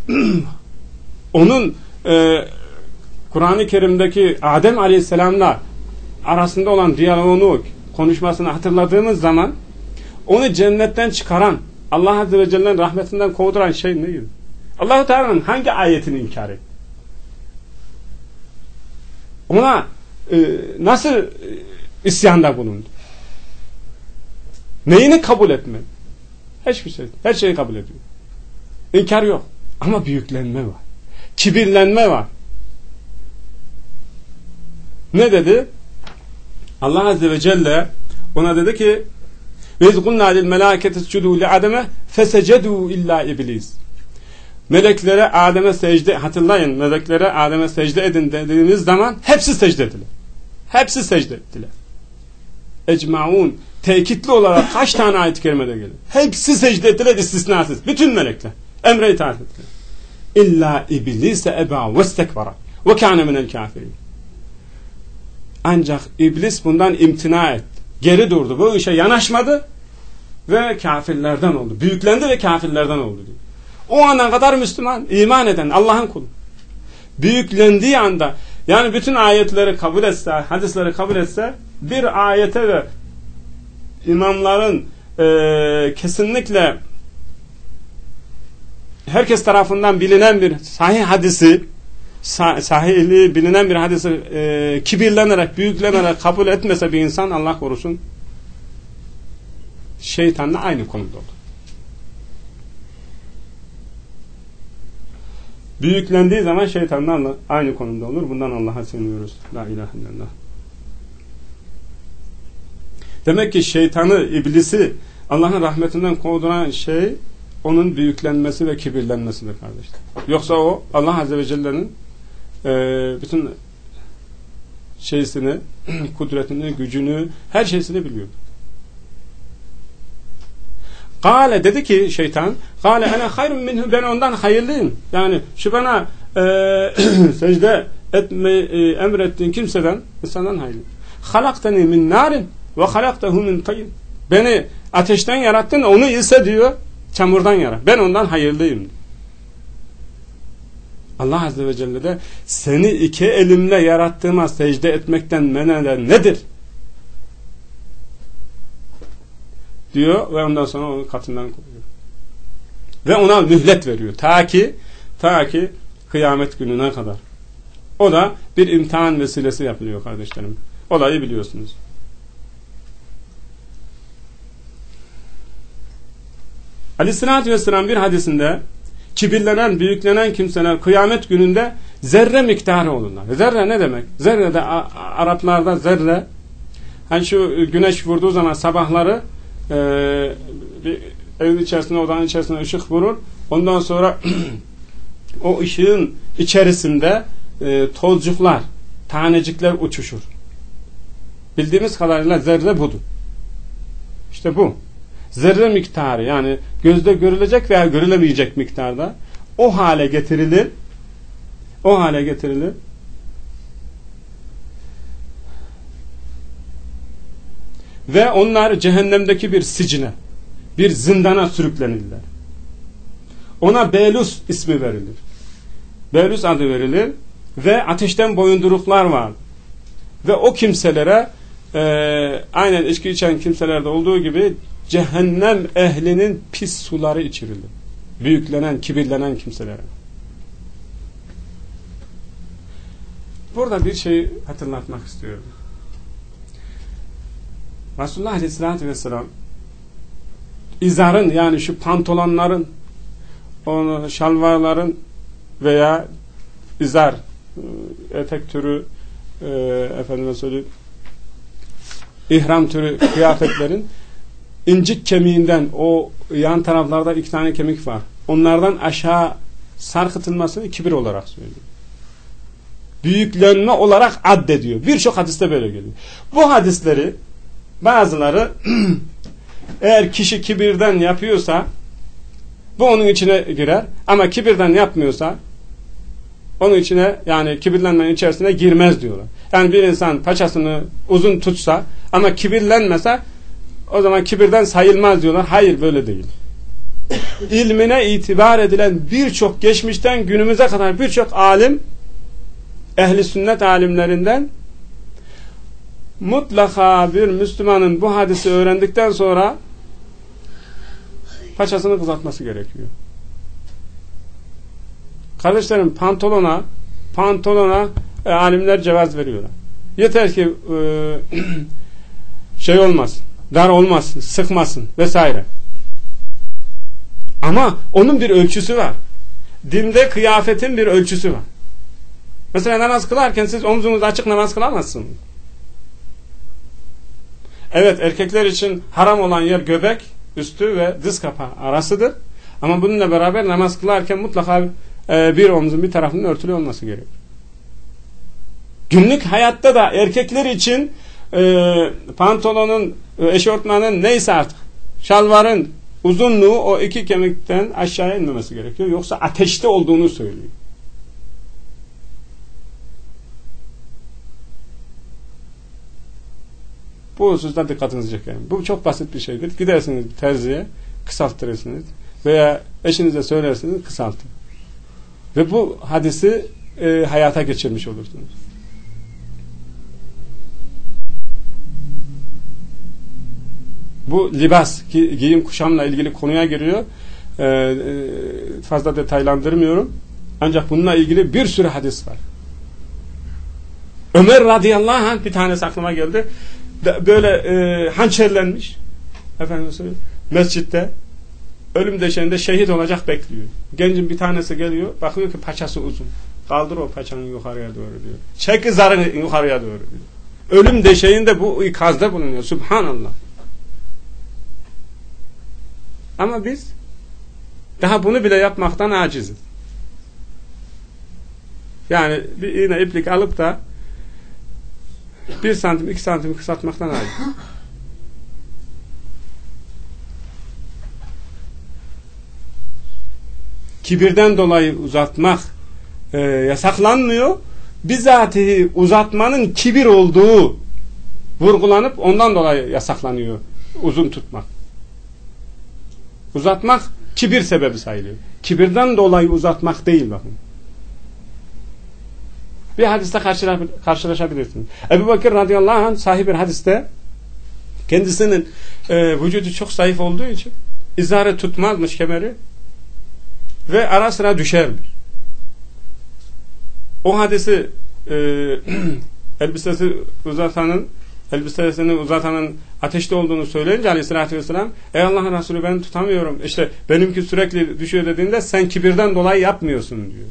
onun e, Kur'an-ı Kerim'deki Adem Aleyhisselam'la arasında olan diyaloğunu, konuşmasını hatırladığımız zaman onu cennetten çıkaran, Allah Azze ve Celle'nin rahmetinden kovduran şey neydi? Allah-u Teala'nın hangi ayetini inkar etti? Ona e, nasıl e, isyanda bulundu? Neyini kabul etmedi? Hiçbir şey. Her şeyi kabul ediyor. İnkar yok. Ama büyüklenme var. Kibirlenme var. Ne dedi? Allah Azze ve Celle ona dedi ki ve izgulna lil melâketi iscudu li Adem'e fesecedû illa iblis. Meleklere Adem'e secde, hatırlayın, meleklere Adem'e secde edin dediğimiz zaman hepsi secde ettiler. Hepsi secde ettiler. Ecmaun, tekitli olarak kaç tane ayet-i kerimede gelir? Hepsi secde ettiler istisnasız. Bütün melekler emre itaat ettiler. İlla iblise eba ve istekbara ve kâne minel kâfirin. Ancak iblis bundan imtina etti. Geri durdu. Bu işe yanaşmadı ve kafirlerden oldu. Büyüklendi ve kafirlerden oldu diyor. O ana kadar Müslüman, iman eden, Allah'ın kulu. Büyüklendiği anda, yani bütün ayetleri kabul etse, hadisleri kabul etse, bir ayete ve imamların e, kesinlikle herkes tarafından bilinen bir sahih hadisi, sah sahihliği bilinen bir hadisi e, kibirlenerek, büyüklenerek kabul etmese bir insan, Allah korusun, şeytanla aynı konumda olur. Büyüklendiği zaman şeytanla aynı konumda olur. Bundan Allah'a sığınıyoruz. La ilahe illallah. Demek ki şeytanı, iblisi Allah'ın rahmetinden kovduran şey onun büyüklenmesi ve kibirlenmesidir kardeşler. Yoksa o Allah Azze ve Celle'nin e, bütün şeysini, kudretini, gücünü, her şeysini biliyor. Kale, dedi ki şeytan, kale ene hayrun minhu, ben ondan hayırlıyım. Yani şu bana e, secde etme e, emrettiğin kimseden, insandan hayırlıyım. Halakteni min narin ve halaktehu min tayyib. Beni ateşten yarattın, onu ise diyor çamurdan yarat. Ben ondan hayırlıyım. Allah Azze ve Celle de seni iki elimle yarattığıma secde etmekten men eden nedir? Diyor ve ondan sonra onu katından koyuyor. Ve ona mühlet veriyor. Ta ki ta ki kıyamet gününe kadar. O da bir imtihan vesilesi yapılıyor kardeşlerim. Olayı biliyorsunuz. Aleyhisselatü Vesselam bir hadisinde kibirlenen, büyüklenen kimseler kıyamet gününde zerre miktarı olurlar. Zerre ne demek? Zerre de Araplarda zerre, hani şu güneş vurduğu zaman sabahları Ee, bir evin içerisinde, odanın içerisinde ışık vurur. Ondan sonra o ışığın içerisinde e, tozcuklar, tanecikler uçuşur. Bildiğimiz kadarıyla zerre budur. İşte bu. Zerre miktarı, yani gözde görülecek veya görülemeyecek miktarda o hale getirilir. O hale getirilir. Ve onlar cehennemdeki bir sicine, bir zindana sürüklenirler. Ona Belus ismi verilir. Belus adı verilir ve ateşten boyunduruklar var. Ve o kimselere e, aynen içki içen kimselerde olduğu gibi cehennem ehlinin pis suları içirilir. Büyüklenen, kibirlenen kimselere. Burada bir şey hatırlatmak istiyorum. Resulullah Aleyhisselatü Vesselam izarın, yani şu pantolonların, onu, şalvarların veya izar, etek türü, e, efendime söyleyeyim, ihram türü kıyafetlerin incik kemiğinden, o yan taraflarda iki tane kemik var, onlardan aşağı sarkıtılmasını kibir olarak söylüyor. Büyüklenme olarak addediyor. Birçok hadiste böyle geliyor. Bu hadisleri bazıları eğer kişi kibirden yapıyorsa bu onun içine girer, ama kibirden yapmıyorsa onun içine, yani kibirlenmenin içerisine girmez diyorlar. Yani bir insan paçasını uzun tutsa ama kibirlenmese o zaman kibirden sayılmaz diyorlar. Hayır, böyle değil. İlmine itibar edilen birçok, geçmişten günümüze kadar birçok alim, ehli sünnet alimlerinden, mutlaka bir Müslümanın bu hadisi öğrendikten sonra paçasını kızartması gerekiyor. Kardeşlerim, pantolona pantolona e, alimler cevaz veriyorlar. Yeter ki e, şey olmaz, dar olmasın, sıkmasın vesaire. Ama onun bir ölçüsü var. Dinde kıyafetin bir ölçüsü var. Mesela namaz kılarken siz omzunuz açık namaz kılamazsınız. Evet, erkekler için haram olan yer göbek üstü ve diz kapağı arasıdır. Ama bununla beraber namaz kılarken mutlaka e, bir omzun bir tarafının örtülü olması gerekir. Günlük hayatta da erkekler için e, pantolonun, e, eşortmanın, neyse artık şalvarın uzunluğu o iki kemikten aşağıya inmemesi gerekiyor. Yoksa ateşte olduğunu söylüyor. Bu hususta dikkatinizi çekerim. Bu çok basit bir şeydir. Gidersiniz terziye, kısalttırırsınız veya eşinize söylersiniz, kısaltın. Ve bu hadisi e, hayata geçirmiş olursunuz. Bu libas, gi- giyim kuşamla ilgili konuya giriyor. Ee, e, fazla detaylandırmıyorum. Ancak bununla ilgili bir sürü hadis var. Ömer radıyallahu anh bir tanesi aklıma geldi. Böyle e, hançerlenmiş. Efendim söyleyeyim. Mescitte ölüm döşeğinde şehit olacak bekliyor. Gencin bir tanesi geliyor. Bakıyor ki paçası uzun. Kaldır o paçanı yukarıya doğru diyor. Çek zarını yukarıya doğru diyor. Ölüm döşeğinde bu ikazda bulunuyor. Subhanallah. Ama biz daha bunu bile yapmaktan aciziz. Yani bir iğne iplik alıp da bir santim iki santim kısaltmaktan aciziz. Kibirden dolayı uzatmak e, yasaklanmıyor. Bizatihi uzatmanın kibir olduğu vurgulanıp ondan dolayı yasaklanıyor uzun tutmak. Uzatmak kibir sebebi sayılıyor. Kibirden dolayı uzatmak değil bakın. Bir hadiste karşılaşabilirsiniz. Ebu Bekir radıyallahu anh sahih bir hadiste kendisinin e, vücudu çok zayıf olduğu için izarı tutmazmış kemeri ve ara sıra düşermiş. O hadisi e, elbisesi uzatanın elbisesini uzatanın ateşte olduğunu söyleyince aleyhissalatü vesselam ey Allah'ın Resulü ben tutamıyorum işte benimki sürekli düşüyor dediğinde sen kibirden dolayı yapmıyorsun diyor.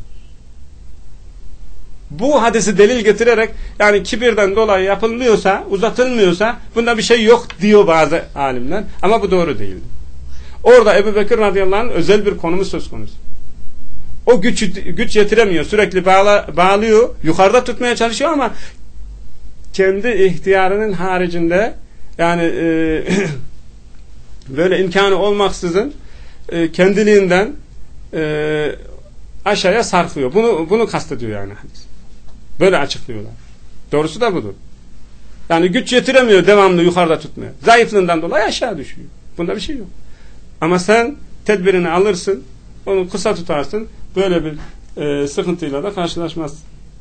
Bu hadisi delil getirerek yani kibirden dolayı yapılmıyorsa uzatılmıyorsa bunda bir şey yok diyor bazı alimler ama bu doğru değil. Orada Ebu Bekir radıyallahu anh özel bir konumu söz konusu. O güç, güç yetiremiyor. Sürekli bağla, bağlıyor. Yukarıda tutmaya çalışıyor ama kendi ihtiyarının haricinde yani e, böyle imkanı olmaksızın e, kendiliğinden e, aşağıya sarkıyor. Bunu, bunu kastediyor yani hadis. Böyle açıklıyorlar. Doğrusu da budur. Yani güç yetiremiyor devamlı yukarıda tutmaya. Zayıflığından dolayı aşağı düşüyor. Bunda bir şey yok. Ama sen tedbirini alırsın, onu kısa tutarsın, böyle bir e, sıkıntıyla da karşılaşmazsın.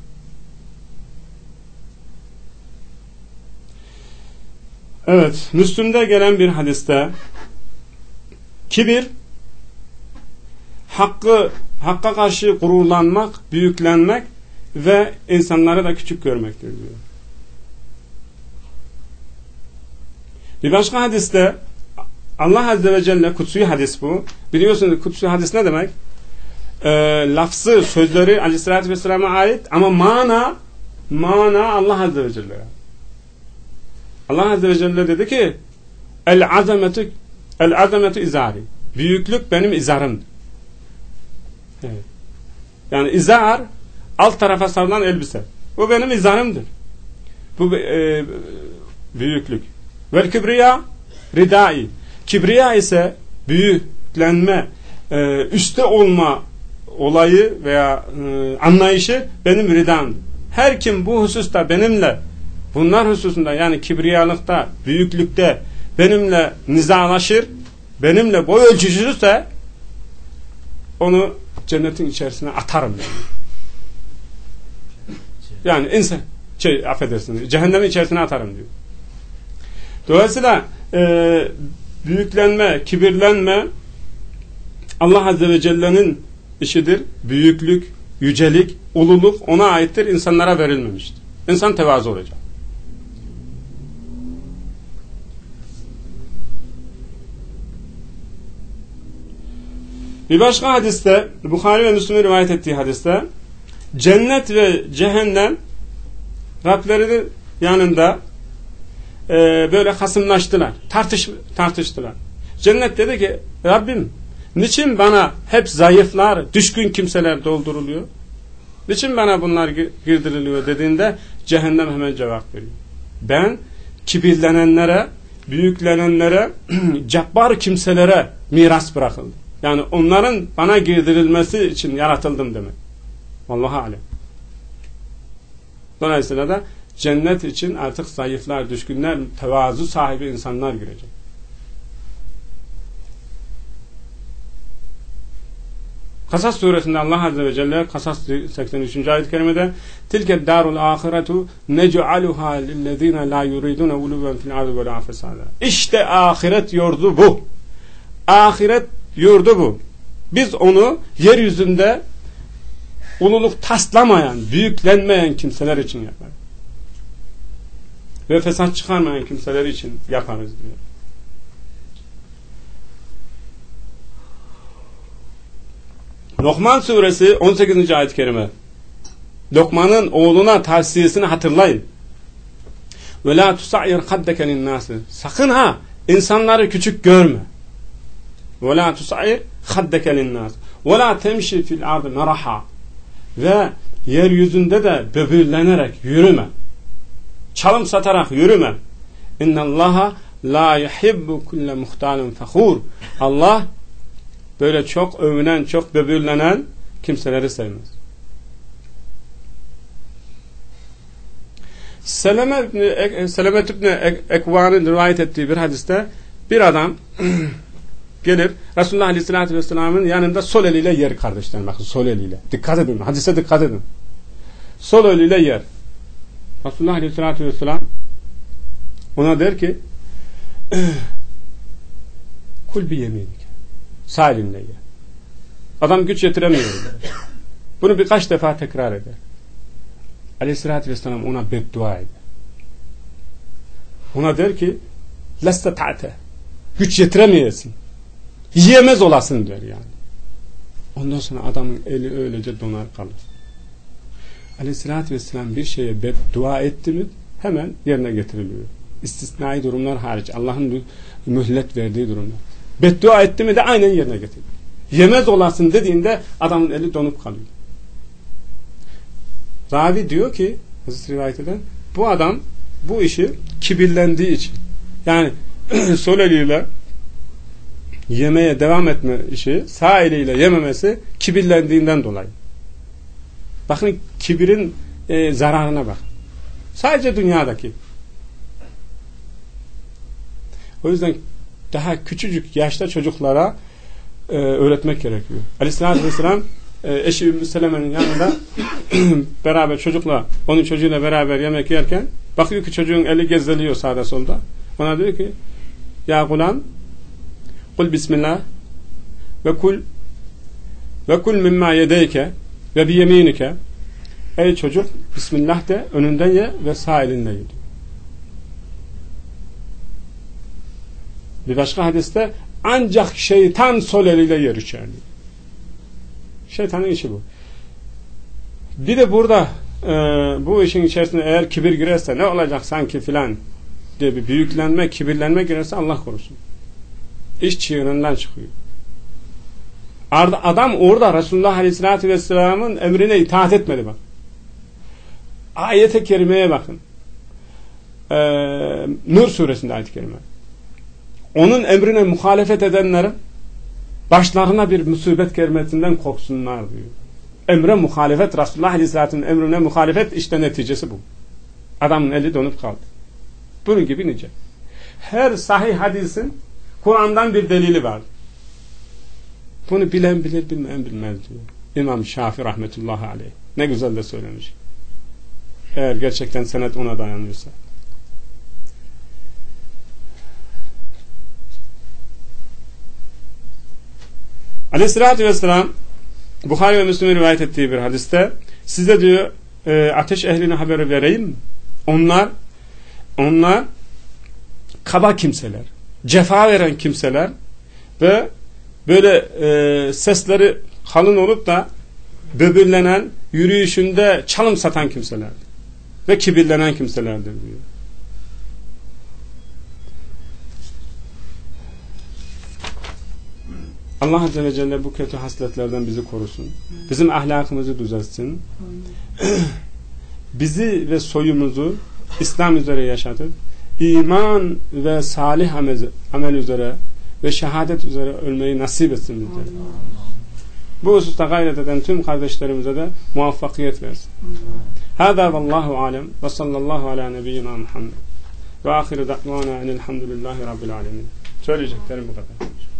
Evet, Müslüm'de gelen bir hadiste kibir hakkı hakka karşı gururlanmak, büyüklenmek ve insanları da küçük görmektir diyor. Bir başka hadiste Allah Azze ve Celle kutsi hadis bu. Biliyorsunuz kutsi hadis ne demek? E, lafzı, sözleri Aleyhisselatü Vesselam'a ait ama mana mana Allah Azze ve Celle'ye. Allah Azze ve Celle dedi ki el azametu el azametu izari. Büyüklük benim izarım. Evet. Yani izar alt tarafa sarılan elbise. Bu benim izarımdır. Bu e, büyüklük. Vel kibriya ridai. Kibriya ise büyüklenme, e, üstte olma olayı veya e, anlayışı benim ridamdır. Her kim bu hususta benimle bunlar hususunda yani kibriyalıkta, büyüklükte benimle nizalaşır, benimle boy ölçüşürse onu cennetin içerisine atarım. Yani insan, şey affedersiniz, cehennemin içerisine atarım diyor. Dolayısıyla e, büyüklenme, kibirlenme Allah Azze ve Celle'nin işidir. Büyüklük, yücelik, ululuk ona aittir, insanlara verilmemiştir. İnsan tevazu olacak. Bir başka hadiste, Bukhari ve Müslim'in rivayet ettiği hadiste cennet ve cehennem Rablerinin yanında e, böyle hasımlaştılar. Tartış, tartıştılar. Cennet dedi ki Rabbim niçin bana hep zayıflar, düşkün kimseler dolduruluyor? Niçin bana bunlar girdiriliyor dediğinde cehennem hemen cevap veriyor. Ben kibirlenenlere, büyüklenenlere, cabbar kimselere miras bırakıldım. Yani onların bana girdirilmesi için yaratıldım demek. Vallahi alem. Dolayısıyla da cennet için artık zayıflar, düşkünler, tevazu sahibi insanlar girecek. Kasas suresinde Allah Azze ve Celle Kasas seksen üçüncü ayet-i kerimede tilke darul ahiretu nec'aluha lillezine la yuridune uluven fil ardı ve la fesada. İşte ahiret yurdu bu. Ahiret yurdu bu. Biz onu yeryüzünde ululuk taslamayan, büyüklenmeyen kimseler için yaparız. Ve fesat çıkarmayan kimseler için yaparız diyor. Lokman suresi on sekizinci ayet-i kerime. Lokman'ın oğluna tavsiyesini hatırlayın. Ve la tusa'ir haddeke linnâs. Sakın ha insanları küçük görme. Ve la tusa'ir haddeke linnâs. Ve la temşi fil ardı meraha. Ve yeryüzünde de böbürlenerek yürüme. Çalım satarak yürüme. İnnallaha la yuhibbu kulle muhtalin fahur. Allah böyle çok övünen, çok böbürlenen kimseleri sevmez. Seleme İbni, Seleme İbni Ekvan'ın rivayet ettiği bir hadiste bir adam gelir Resulullah Aleyhisselatü Vesselam'ın yanında sol eliyle yer kardeşlerim. Bakın sol eliyle. Dikkat edin. Hadise dikkat edin. Sol eliyle yer. Resulullah Aleyhisselatü Vesselam ona der ki kul bi yeminik. Sağ elinle ye. Adam güç yetiremiyor. Bunu birkaç defa tekrar eder. Aleyhisselatü Vesselam ona beddua eder. Ona der ki leste ta'te. Güç yetiremeyesin. Yiyemez olasın der yani. Ondan sonra adamın eli öylece donar kalır. Aleyhisselatü Vesselam bir şeye beddua etti mi hemen yerine getiriliyor. İstisnai durumlar hariç. Allah'ın mühlet verdiği durumlar. Beddua etti mi de aynen yerine getiriliyor. Yemez olasın dediğinde adamın eli donup kalıyor. Ravi diyor ki Hazreti rivayet eden bu adam bu işi kibirlendiği için yani sol eliyle yemeye devam etme işi sağ eliyle yememesi kibirlendiğinden dolayı. Bakın kibirin e, zararına bak. Sadece dünyadaki. O yüzden daha küçücük yaşta çocuklara e, öğretmek gerekiyor. Aleyhisselatü Vesselam e, eşi Ümmü Seleme'nin yanında beraber çocukla, onun çocuğuyla beraber yemek yerken bakıyor ki çocuğun eli gezeliyor sağda solda. Ona diyor ki ya gulam kul bismillah ve kul ve kul mimma yedeyke ve bi yeminike. Ey çocuk bismillah de önünden ye ve sağ elinle ye. Bir başka hadiste ancak şeytan sol eliyle yer içer. Şeytanın işi bu. Bir de burada e, bu işin içerisinde eğer kibir girerse ne olacak sanki filan diye bir büyüklenme, kibirlenme girerse Allah korusun. İş çığırından çıkıyor. Adam orada Resulullah Aleyhisselatü Vesselam'ın emrine itaat etmedi bak. Ayet-i kerimeye bakın. Ee, Nur suresinde ayet-i kerime. Onun emrine muhalefet edenlerin başlarına bir musibet gelmesinden korksunlar diyor. Emre muhalefet, Resulullah Aleyhisselatü'nün emrine muhalefet işte neticesi bu. Adamın eli donup kaldı. Bunun gibi nice. Her sahih hadisin Kur'an'dan bir delili var. Bunu bilen bilir, bilmeyen bilmez diyor. İmam Şafii rahmetullahi aleyh. Ne güzel de söylemiş. Eğer gerçekten senet ona dayanıyorsa. Aleyhissalatü vesselam Bukhari ve Müslim'in rivayet ettiği bir hadiste size diyor e, ateş ehline haberi vereyim. Onlar onlar kaba kimseler, cefa veren kimseler ve böyle e, sesleri kalın olup da böbürlenen, yürüyüşünde çalım satan kimselerdir. Ve kibirlenen kimselerdir diyor. Allah Azze ve Celle bu kötü hasletlerden bizi korusun. Bizim ahlakımızı düzeltsin. Bizi ve soyumuzu İslam üzere yaşatıp iman ve salih amel, amel üzere ve şehadet üzere ölmeyi nasip etsin bizlere. Bu hususta gayret eden tüm kardeşlerimize de muvaffakiyet versin. Hâdâ vallâhu alem ve sallallahu alâ nebiyyina Muhammed ve âhiru da'vâna enelhamdülillahi rabbil alemin. Söyleyeceklerim bu kadar.